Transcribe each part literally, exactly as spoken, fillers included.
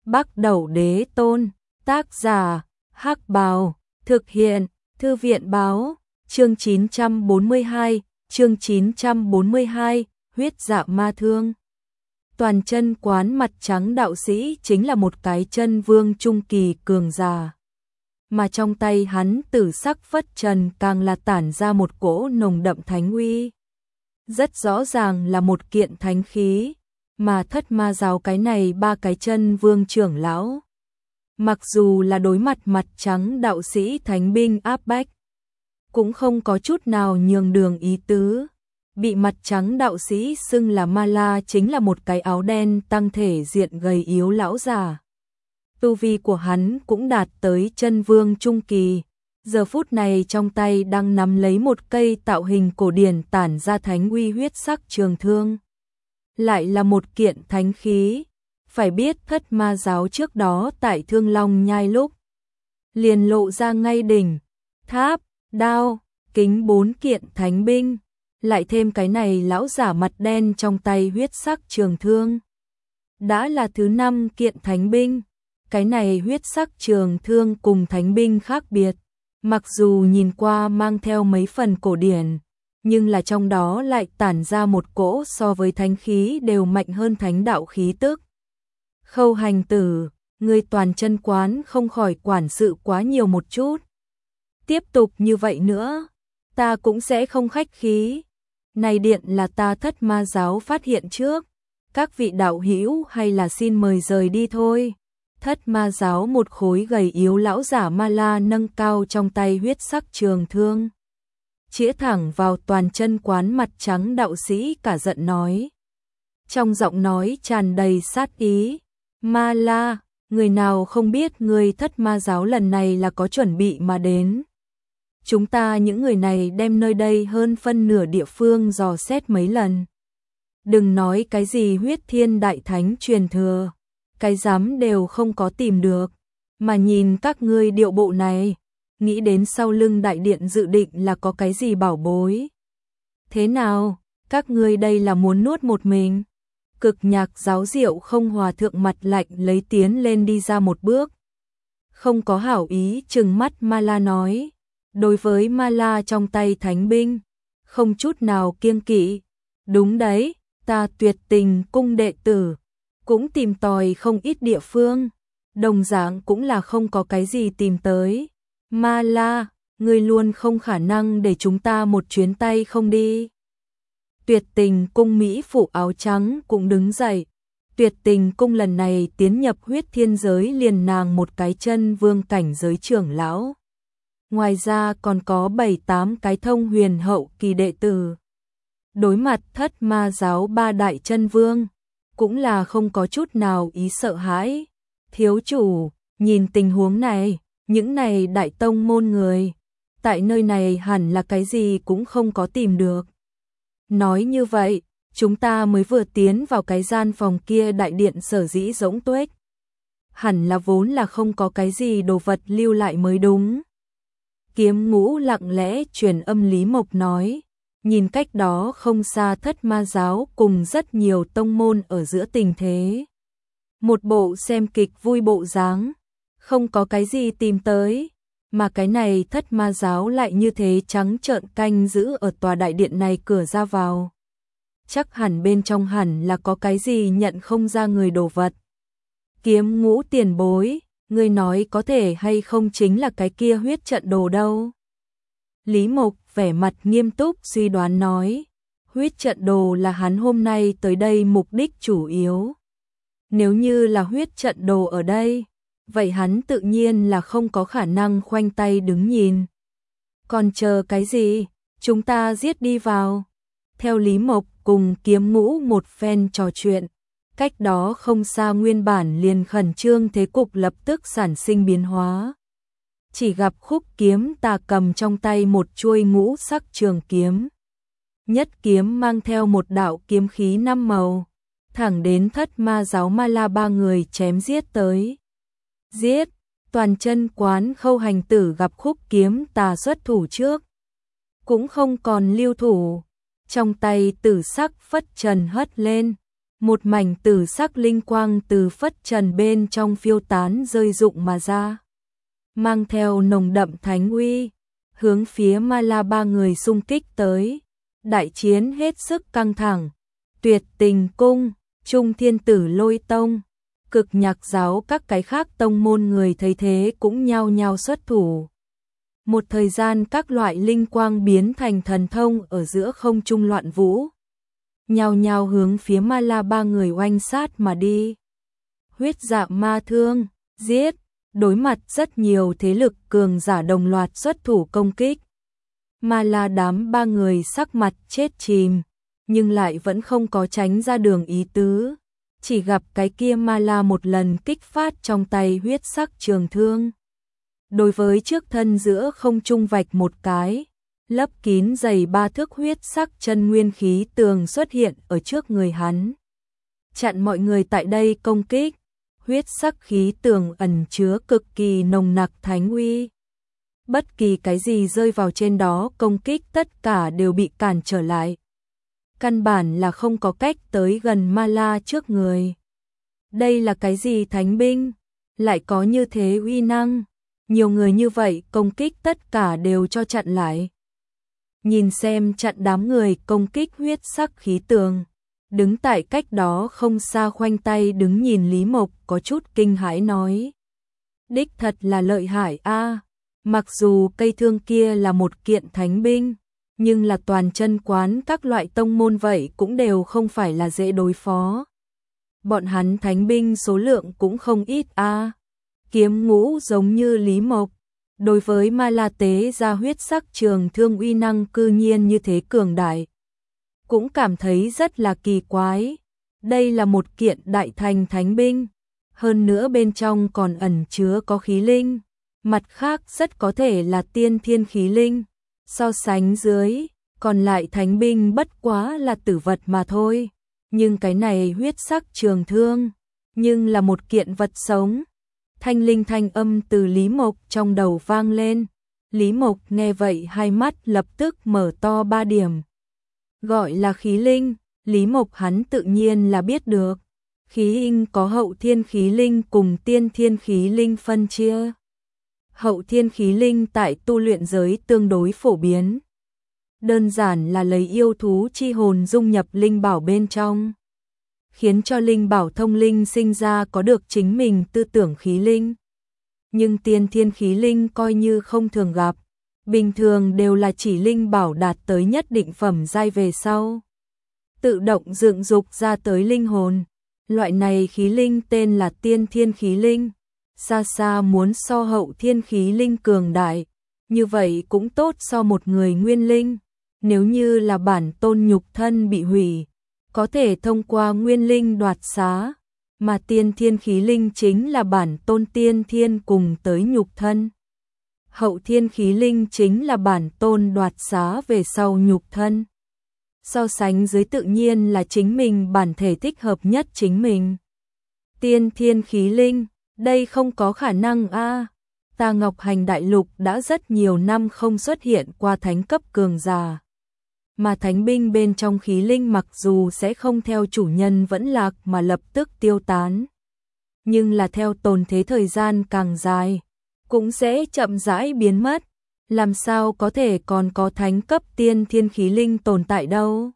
Bắc Đẩu Đế Tôn, tác giả, Hắc Bào, thực hiện, Thư viện báo, chương chín trăm bốn mươi hai, chương chín trăm bốn mươi hai, huyết dạ ma thương. Toàn chân quán mặt trắng đạo sĩ chính là một cái chân vương trung kỳ cường giả. Mà trong tay hắn tử sắc phất trần càng là tản ra một cỗ nồng đậm thánh uy. Rất rõ ràng là một kiện thánh khí, mà thất ma giáo cái này ba cái chân vương trưởng lão. Mặc dù là đối mặt mặt trắng đạo sĩ thánh binh áp bách, cũng không có chút nào nhường đường ý tứ. Bị mặt trắng đạo sĩ xưng là ma la chính là một cái áo đen tăng thể diện gầy yếu lão già. Tu vi của hắn cũng đạt tới chân vương trung kỳ, giờ phút này trong tay đang nắm lấy một cây tạo hình cổ điển tản ra thánh uy huyết sắc trường thương. Lại là một kiện thánh khí, phải biết thất ma giáo trước đó tại Thương Long Nhai lúc liền lộ ra ngay đỉnh, tháp, đao, kính bốn kiện thánh binh, lại thêm cái này lão giả mặt đen trong tay huyết sắc trường thương. Đã là thứ năm kiện thánh binh, cái này huyết sắc trường thương cùng thánh binh khác biệt, mặc dù nhìn qua mang theo mấy phần cổ điển, nhưng là trong đó lại tản ra một cỗ so với thánh khí đều mạnh hơn thánh đạo khí tức. Khâu Hành Tử, người toàn chân quán không khỏi quản sự quá nhiều một chút. Tiếp tục như vậy nữa, ta cũng sẽ không khách khí. Này điện là ta thất ma giáo phát hiện trước, các vị đạo hữu hay là xin mời rời đi thôi. Thất ma giáo một khối gầy yếu lão giả ma la nâng cao trong tay huyết sắc trường thương, chĩa thẳng vào toàn chân quán mặt trắng đạo sĩ cả giận nói. Trong giọng nói tràn đầy sát ý, ma la, người nào không biết người thất ma giáo lần này là có chuẩn bị mà đến. Chúng ta những người này đem nơi đây hơn phân nửa địa phương dò xét mấy lần. Đừng nói cái gì huyết thiên đại thánh truyền thừa, cái dám đều không có tìm được, mà nhìn các ngươi điệu bộ này, nghĩ đến sau lưng đại điện dự định là có cái gì bảo bối. Thế nào, các ngươi đây là muốn nuốt một mình? Cực nhạc giáo diệu không hòa thượng mặt lạnh lấy tiến lên đi ra một bước. Không có hảo ý trừng mắt ma la nói, đối với ma la trong tay thánh binh, không chút nào kiêng kỵ. Đúng đấy, ta Tuyệt Tình cung đệ tử, cũng tìm tòi không ít địa phương, đồng dạng cũng là không có cái gì tìm tới. Ma la, ngươi luôn không khả năng để chúng ta một chuyến tay không đi. Tuyệt Tình cung mỹ phụ áo trắng cũng đứng dậy. Tuyệt Tình cung lần này tiến nhập huyết thiên giới liền nàng một cái chân vương cảnh giới trưởng lão. Ngoài ra còn có bảy tám cái thông huyền hậu kỳ đệ tử. Đối mặt thất ma giáo ba đại chân vương, cũng là không có chút nào ý sợ hãi. Thiếu chủ, nhìn tình huống này, những này đại tông môn người, tại nơi này hẳn là cái gì cũng không có tìm được. Nói như vậy, chúng ta mới vừa tiến vào cái gian phòng kia đại điện sở dĩ rỗng tuếch. Hẳn là vốn là không có cái gì đồ vật lưu lại mới đúng. Kiếm Ngũ lặng lẽ truyền âm Lý Mộc nói, nhìn cách đó không xa thất ma giáo cùng rất nhiều tông môn ở giữa tình thế. Một bộ xem kịch vui bộ dáng, không có cái gì tìm tới, mà cái này thất ma giáo lại như thế trắng trợn canh giữ ở tòa đại điện này cửa ra vào. Chắc hẳn bên trong hẳn là có cái gì nhận không ra người đồ vật. Kiếm Ngũ tiền bối, ngươi nói có thể hay không chính là cái kia huyết trận đồ đâu? Lý Mộc vẻ mặt nghiêm túc suy đoán nói, huyết trận đồ là hắn hôm nay tới đây mục đích chủ yếu. Nếu như là huyết trận đồ ở đây, vậy hắn tự nhiên là không có khả năng khoanh tay đứng nhìn. Còn chờ cái gì, chúng ta giết đi vào. Theo Lý Mộc cùng Kiếm Ngũ một phen trò chuyện, cách đó không xa nguyên bản liền khẩn trương thế cục lập tức sản sinh biến hóa. Chỉ gặp Khúc Kiếm Tà cầm trong tay một chuôi ngũ sắc trường kiếm. Nhất kiếm mang theo một đạo kiếm khí năm màu, thẳng đến thất ma giáo ma la ba người chém giết tới. Giết, toàn chân quán Khâu Hành Tử gặp Khúc Kiếm Tà xuất thủ trước, cũng không còn lưu thủ, trong tay tử sắc phất trần hất lên, Một mảnh tử sắc linh quang từ phất trần bên trong phiêu tán rơi rụng mà ra, mang theo nồng đậm thánh uy, hướng phía Ma La ba người xung kích tới. Đại chiến hết sức căng thẳng, Tuyệt Tình Cung, Trung Thiên Tử Lôi Tông, Cực Nhạc Giáo, các cái khác tông môn người thấy thế cũng nhao nhao xuất thủ. Một thời gian các loại linh quang biến thành thần thông ở giữa không trung loạn vũ, nhao nhao hướng phía Ma La ba người oanh sát mà đi. Huyết Dạ Ma Thương, giết, đối mặt rất nhiều thế lực cường giả đồng loạt xuất thủ công kích. Ma La đám ba người sắc mặt chết chìm, nhưng lại vẫn không có tránh ra đường ý tứ, chỉ gặp cái kia Ma La một lần kích phát trong tay huyết sắc trường thương. Đối với trước thân giữa không trung vạch một cái, lấp kín dày ba thước huyết sắc chân nguyên khí tường xuất hiện ở trước người hắn, chặn mọi người tại đây công kích. Huyết sắc khí tường ẩn chứa cực kỳ nồng nặc thánh uy, bất kỳ cái gì rơi vào trên đó công kích tất cả đều bị cản trở lại, căn bản là không có cách tới gần Ma La trước người. Đây là cái gì thánh binh, lại có như thế uy năng, nhiều người như vậy công kích tất cả đều cho chặn lại. Nhìn xem chặn đám người công kích huyết sắc khí tường, đứng tại cách đó không xa khoanh tay đứng nhìn Lý Mộc có chút kinh hãi nói: đích thật là lợi hại a, mặc dù cây thương kia là một kiện thánh binh, nhưng là toàn chân quán các loại tông môn vậy cũng đều không phải là dễ đối phó. Bọn hắn thánh binh số lượng cũng không ít a. Kiếm Ngũ giống như Lý Mộc, đối với Ma La tế ra huyết sắc trường thương uy năng cư nhiên như thế cường đại, cũng cảm thấy rất là kỳ quái. Đây là một kiện đại thành thánh binh, hơn nữa bên trong còn ẩn chứa có khí linh, mặt khác rất có thể là tiên thiên khí linh. So sánh dưới, còn lại thánh binh bất quá là tử vật mà thôi, nhưng cái này huyết sắc trường thương, nhưng là một kiện vật sống. Thanh linh thanh âm từ Lý Mộc trong đầu vang lên. Lý Mộc nghe vậy hai mắt lập tức mở to ba điểm. Gọi là khí linh, Lý Mộc hắn tự nhiên là biết được. Khí linh có hậu thiên khí linh cùng tiên thiên khí linh phân chia. Hậu thiên khí linh tại tu luyện giới tương đối phổ biến. Đơn giản là lấy yêu thú chi hồn dung nhập linh bảo bên trong, khiến cho linh bảo thông linh sinh ra có được chính mình tư tưởng khí linh. Nhưng tiên thiên khí linh coi như không thường gặp, bình thường đều là chỉ linh bảo đạt tới nhất định phẩm giai về sau, tự động dựng dục ra tới linh hồn. Loại này khí linh tên là tiên thiên khí linh, xa xa muốn so hậu thiên khí linh cường đại, như vậy cũng tốt so một người nguyên linh. Nếu như là bản tôn nhục thân bị hủy, có thể thông qua nguyên linh đoạt xá, mà tiên thiên khí linh chính là bản tôn tiên thiên cùng tới nhục thân. Hậu thiên khí linh chính là bản tôn đoạt xá về sau nhục thân. So sánh dưới tự nhiên là chính mình bản thể thích hợp nhất chính mình. Tiên thiên khí linh, đây không có khả năng a. À. Ta Ngọc Hành Đại Lục đã rất nhiều năm không xuất hiện qua thánh cấp cường giả. Mà thánh binh bên trong khí linh mặc dù sẽ không theo chủ nhân vẫn lạc mà lập tức tiêu tán, nhưng là theo tồn thế thời gian càng dài, cũng sẽ chậm rãi biến mất. Làm sao có thể còn có thánh cấp tiên thiên khí linh tồn tại đâu?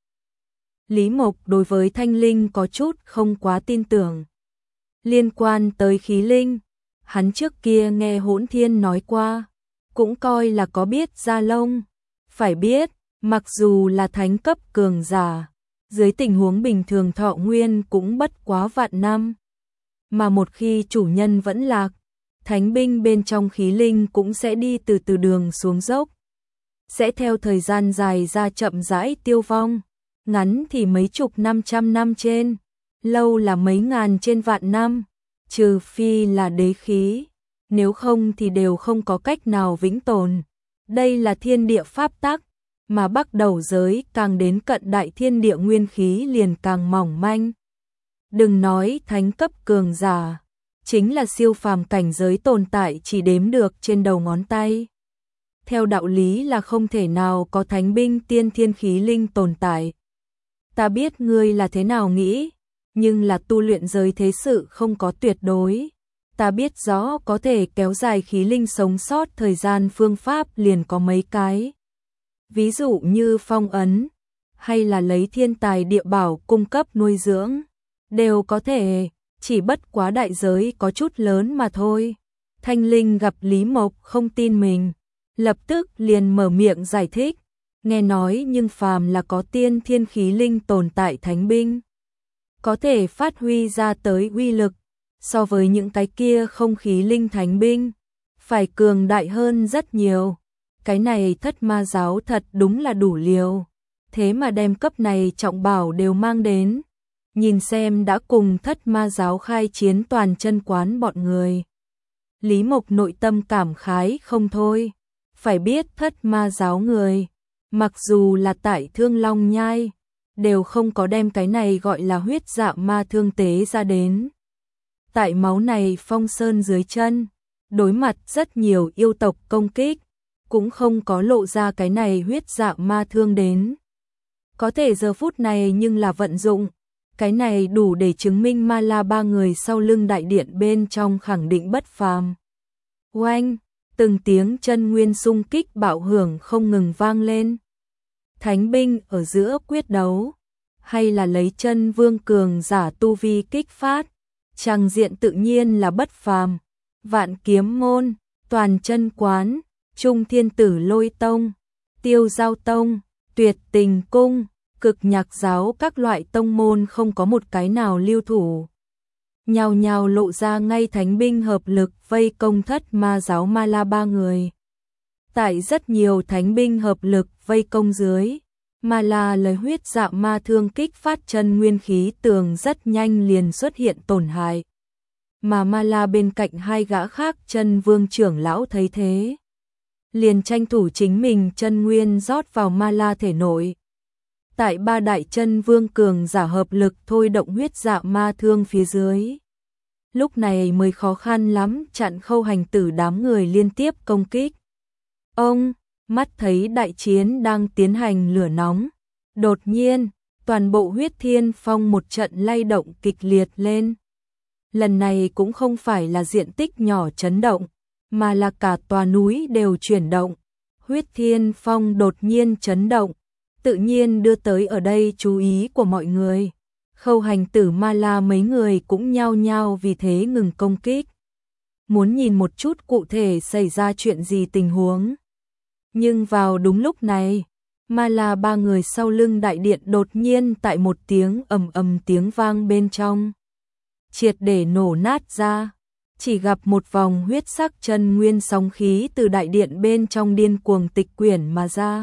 Lý Mộc đối với thanh linh có chút không quá tin tưởng. Liên quan tới khí linh, hắn trước kia nghe Hỗn Thiên nói qua, cũng coi là có biết ra lông. Phải biết, mặc dù là thánh cấp cường giả, dưới tình huống bình thường thọ nguyên cũng bất quá vạn năm. Mà một khi chủ nhân vẫn lạc, thánh binh bên trong khí linh cũng sẽ đi từ từ đường xuống dốc, sẽ theo thời gian dài ra chậm rãi tiêu vong, ngắn thì mấy chục năm trăm năm trên, lâu là mấy ngàn trên vạn năm, trừ phi là đế khí, nếu không thì đều không có cách nào vĩnh tồn. Đây là thiên địa pháp tắc, mà bắt đầu giới càng đến cận đại thiên địa nguyên khí liền càng mỏng manh. Đừng nói thánh cấp cường giả, chính là siêu phàm cảnh giới tồn tại chỉ đếm được trên đầu ngón tay. Theo đạo lý là không thể nào có thánh binh tiên thiên khí linh tồn tại. Ta biết ngươi là thế nào nghĩ, nhưng là tu luyện giới thế sự không có tuyệt đối. Ta biết rõ có thể kéo dài khí linh sống sót thời gian phương pháp liền có mấy cái. Ví dụ như phong ấn, hay là lấy thiên tài địa bảo cung cấp nuôi dưỡng, đều có thể, chỉ bất quá đại giới có chút lớn mà thôi. Thanh Linh gặp Lý Mộc không tin mình, lập tức liền mở miệng giải thích, nghe nói nhưng phàm là có tiên thiên khí linh tồn tại thánh binh, có thể phát huy ra tới uy lực, so với những cái kia không khí linh thánh binh, phải cường đại hơn rất nhiều. Cái này Thất Ma giáo thật đúng là đủ liều, thế mà đem cấp này trọng bảo đều mang đến. Nhìn xem đã cùng Thất Ma giáo khai chiến toàn chân quán bọn người. Lý Mộc nội tâm cảm khái không thôi, phải biết Thất Ma giáo người, mặc dù là tại Thương Long Nhai, đều không có đem cái này gọi là huyết dạ ma thương tế ra đến. Tại máu này phong sơn dưới chân, đối mặt rất nhiều yêu tộc công kích, cũng không có lộ ra cái này huyết dạ ma thương đến. Có thể giờ phút này nhưng là vận dụng, cái này đủ để chứng minh Ma La ba người sau lưng đại điện bên trong khẳng định bất phàm. Oanh, từng tiếng chân nguyên xung kích bạo hưởng không ngừng vang lên. Thánh binh ở giữa quyết đấu, hay là lấy chân vương cường giả tu vi kích phát, tràng diện tự nhiên là bất phàm. Vạn Kiếm môn, Toàn chân quán, Trung Thiên Tử Lôi tông, Tiêu Giao tông, Tuyệt Tình cung, Cực Nhạc giáo các loại tông môn không có một cái nào lưu thủ. Nhào nhào lộ ra ngay thánh binh hợp lực vây công Thất Ma giáo Ma La ba người. Tại rất nhiều thánh binh hợp lực vây công dưới, Ma La lấy huyết dạ ma thương kích phát chân nguyên khí tường rất nhanh liền xuất hiện tổn hại. Mà Ma La bên cạnh hai gã khác chân vương trưởng lão thấy thế, liền tranh thủ chính mình chân nguyên rót vào Ma La thể nội. Tại ba đại chân vương cường giả hợp lực thôi động huyết dạ ma thương phía dưới. Lúc này mới khó khăn lắm chặn Khâu Hành Tử đám người liên tiếp công kích. Ông, mắt thấy đại chiến đang tiến hành lửa nóng. Đột nhiên, toàn bộ huyết thiên phong một trận lay động kịch liệt lên. Lần này cũng không phải là diện tích nhỏ chấn động, mà là cả tòa núi đều chuyển động. Huyết thiên phong đột nhiên chấn động, tự nhiên đưa tới ở đây chú ý của mọi người. Khâu Hành Tử Ma La mấy người cũng nhao nhao vì thế ngừng công kích. Muốn nhìn một chút cụ thể xảy ra chuyện gì tình huống. Nhưng vào đúng lúc này, Ma La ba người sau lưng đại điện đột nhiên tại một tiếng ầm ầm tiếng vang bên trong, triệt để nổ nát ra. Chỉ gặp một vòng huyết sắc chân nguyên sóng khí từ đại điện bên trong điên cuồng tịch quyển mà ra.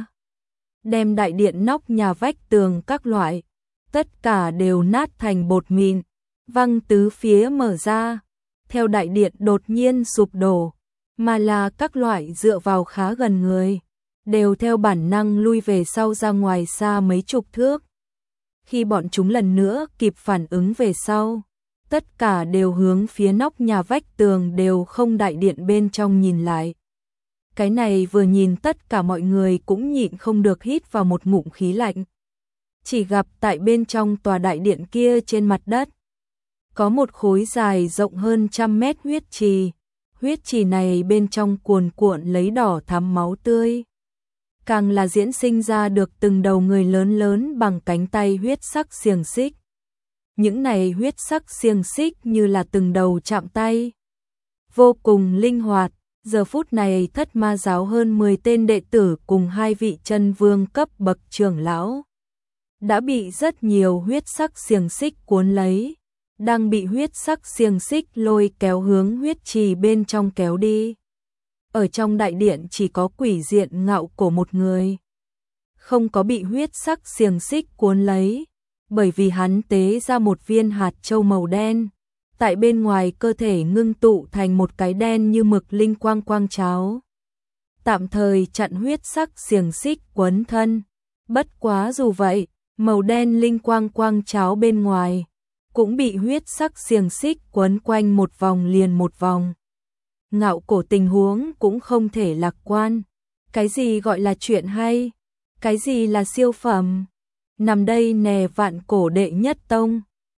Đem đại điện nóc nhà vách tường các loại, tất cả đều nát thành bột mịn, văng tứ phía mở ra. Theo đại điện đột nhiên sụp đổ, mà là các loại dựa vào khá gần người, đều theo bản năng lui về sau ra ngoài xa mấy chục thước. Khi bọn chúng lần nữa kịp phản ứng về sau, tất cả đều hướng phía nóc nhà vách tường đều không đại điện bên trong nhìn lại. Cái này vừa nhìn tất cả mọi người cũng nhịn không được hít vào một ngụm khí lạnh. Chỉ gặp tại bên trong tòa đại điện kia trên mặt đất, có một khối dài rộng hơn trăm mét huyết trì. Huyết trì này bên trong cuồn cuộn lấy đỏ thắm máu tươi. Càng là diễn sinh ra được từng đầu người lớn lớn bằng cánh tay huyết sắc xiềng xích. Những này huyết sắc xiềng xích như là từng đầu chạm tay, vô cùng linh hoạt. Giờ phút này Thất Ma giáo hơn mười tên đệ tử cùng hai vị chân vương cấp bậc trưởng lão đã bị rất nhiều huyết sắc xiềng xích cuốn lấy, đang bị huyết sắc xiềng xích lôi kéo hướng huyết trì bên trong kéo đi. Ở trong đại điện chỉ có Quỷ Diện Ngạo Cổ một người không có bị huyết sắc xiềng xích cuốn lấy, bởi vì hắn tế ra một viên hạt châu màu đen, tại bên ngoài cơ thể ngưng tụ thành một cái đen như mực linh quang quang cháo, tạm thời chặn huyết sắc xiềng xích quấn thân. Bất quá dù vậy, màu đen linh quang quang cháo bên ngoài cũng bị huyết sắc xiềng xích quấn quanh một vòng liền một vòng. Ngạo Cổ tình huống cũng không thể lạc quan. Cái gì gọi là chuyện hay? Cái gì là siêu phẩm? Nằm đây nè Vạn Cổ đệ nhất tông,